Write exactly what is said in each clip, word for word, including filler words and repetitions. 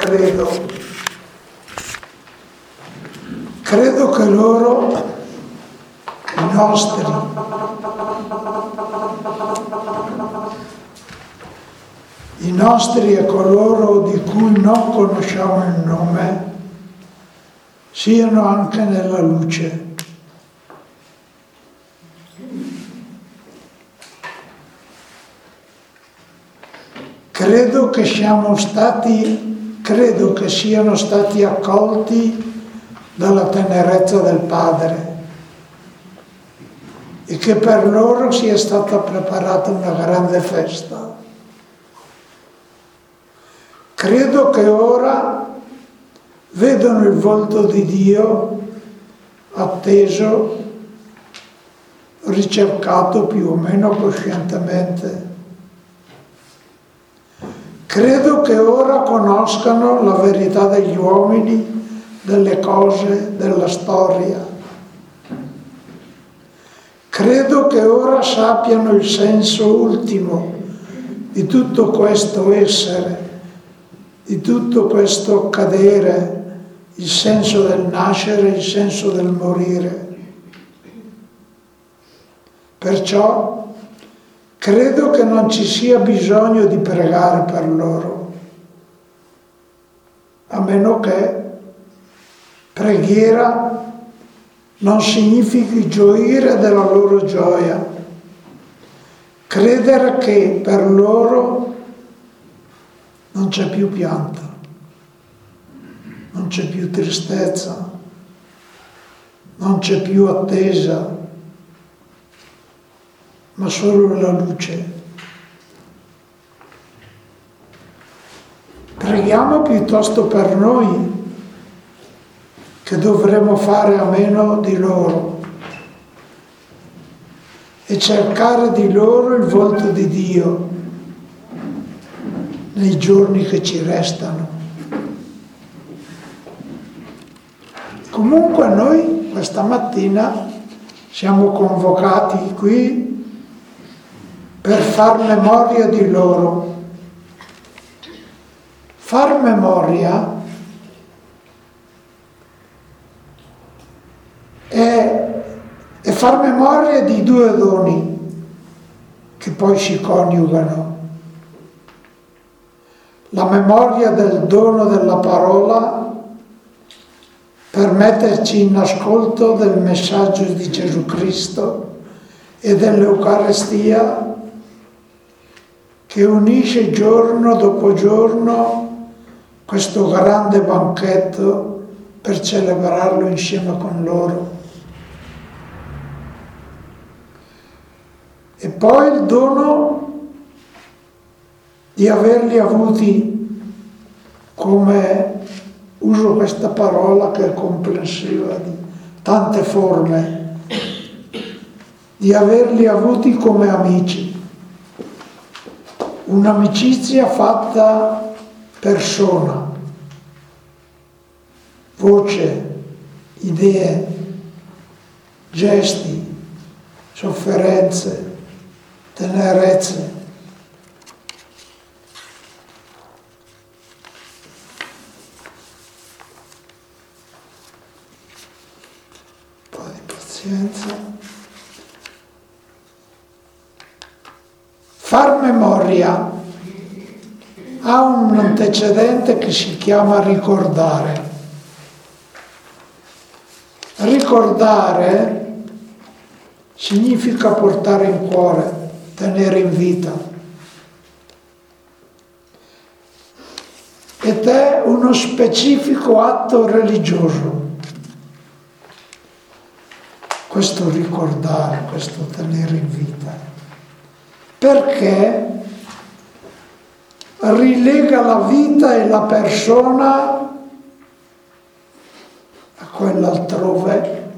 credo. Credo che loro, i nostri, i nostri e coloro di cui non conosciamo il nome, siano anche nella luce. Credo che siamo stati, credo che siano stati accolti dalla tenerezza del Padre e che per loro sia stata preparata una grande festa. Credo che ora vedono il volto di Dio atteso, ricercato più o meno coscientemente. Credo che ora conoscano la verità degli uomini, delle cose, della storia. Credo che ora sappiano il senso ultimo di tutto questo essere, di tutto questo accadere, il senso del nascere, il senso del morire. Perciò credo che non ci sia bisogno di pregare per loro, a meno che preghiera non significhi gioire della loro gioia, credere che per loro non c'è più pianto, non c'è più tristezza, non c'è più attesa, ma solo la luce. Preghiamo piuttosto per noi, che dovremmo fare a meno di loro e cercare di loro il volto di Dio nei giorni che ci restano. Comunque noi questa mattina siamo convocati qui per far memoria di loro. Far memoria è, è far memoria di due doni che poi si coniugano. La memoria del dono della parola per metterci in ascolto del messaggio di Gesù Cristo e dell'Eucarestia che unisce giorno dopo giorno questo grande banchetto per celebrarlo insieme con loro. E poi il dono di averli avuti, come uso questa parola che è comprensiva di tante forme, di averli avuti come amici. Un'amicizia fatta persona, voce, idee, gesti, sofferenze, tenerezze. Un po' di pazienza. Far memoria ha un antecedente che si chiama ricordare. Ricordare significa portare in cuore, tenere in vita. Ed è uno specifico atto religioso. Questo ricordare, questo tenere in vita. Perché rilega la vita e la persona a quell'altrove,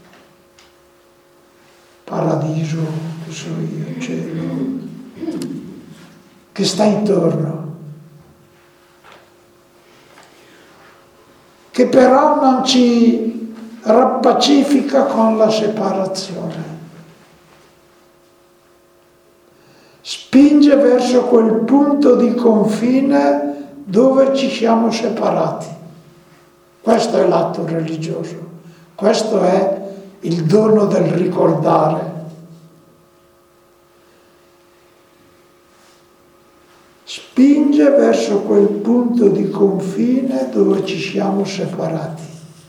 paradiso, che so io, cielo, che sta intorno, che però non ci rappacifica con la separazione. Spinge verso quel punto di confine dove ci siamo separati. Questo è l'atto religioso, questo è il dono del ricordare. Spinge verso quel punto di confine dove ci siamo separati.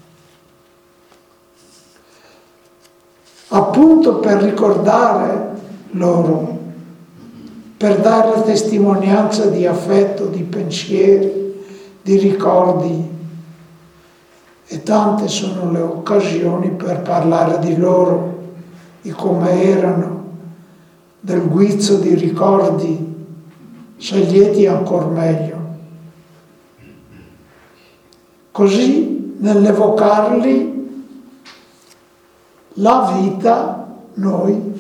Appunto per ricordare loro, per dare testimonianza di affetto, di pensieri, di ricordi. E tante sono le occasioni per parlare di loro, di come erano, del guizzo di ricordi, se lieti ancor meglio. Così, nell'evocarli, la vita, noi,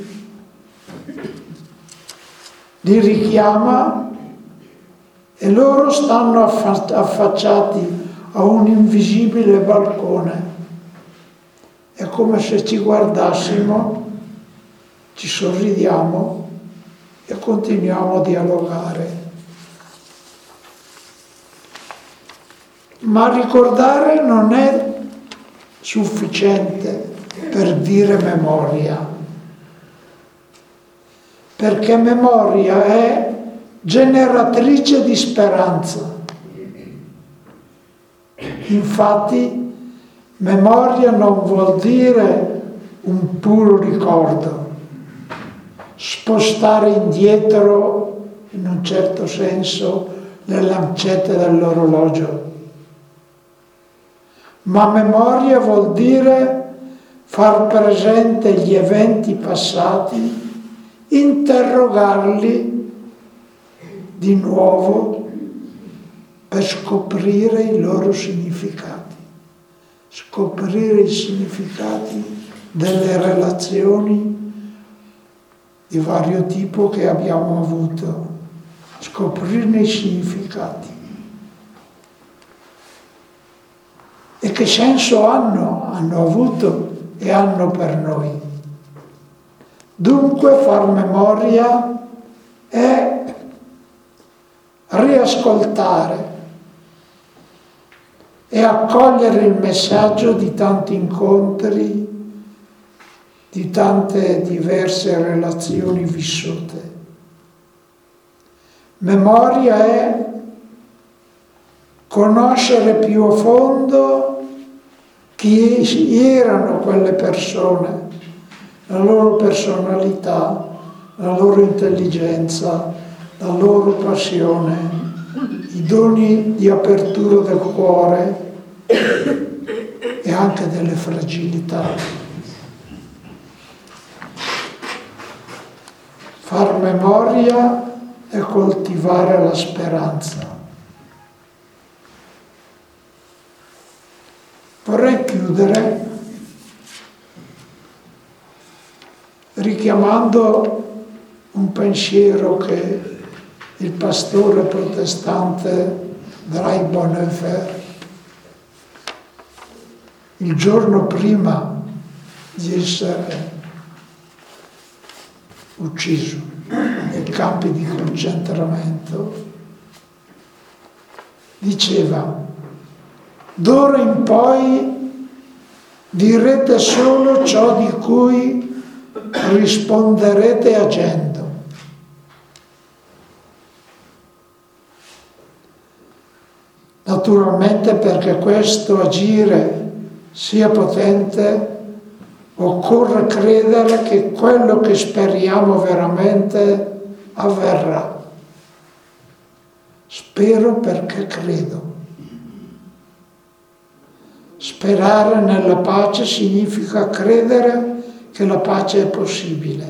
li richiama e loro stanno affacciati a un invisibile balcone. È come se ci guardassimo, ci sorridiamo e continuiamo a dialogare. Ma ricordare non è sufficiente per dire memoria, perché memoria è generatrice di speranza. Infatti, memoria non vuol dire un puro ricordo, spostare indietro, in un certo senso, le lancette dell'orologio. Ma memoria vuol dire far presente gli eventi passati, interrogarli di nuovo per scoprire i loro significati, scoprire i significati delle relazioni di vario tipo che abbiamo avuto, scoprirne i significati. E che senso hanno, hanno avuto e hanno per noi. Dunque far memoria è riascoltare e accogliere il messaggio di tanti incontri, di tante diverse relazioni vissute. Memoria è conoscere più a fondo chi erano quelle persone, la loro personalità, la loro intelligenza, la loro passione, i doni di apertura del cuore e anche delle fragilità. Far memoria è coltivare la speranza. Vorrei chiudere richiamando un pensiero che il pastore protestante Dry Bonhoeffer, il giorno prima di essere ucciso nei campi di concentramento, diceva: d'ora in poi direte solo ciò di cui risponderete agendo. Naturalmente, perché questo agire sia potente, occorre credere che quello che speriamo veramente avverrà. Spero perché credo. Sperare nella pace significa credere che la pace è possibile.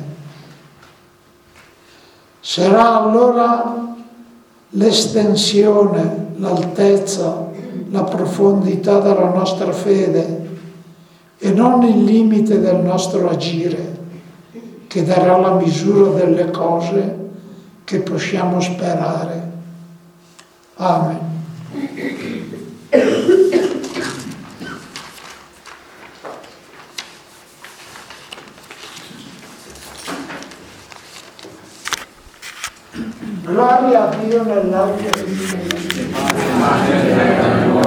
Sarà allora l'estensione, l'altezza, la profondità della nostra fede e non il limite del nostro agire che darà la misura delle cose che possiamo sperare. Amen. Gloria a Dio nell'alto. ma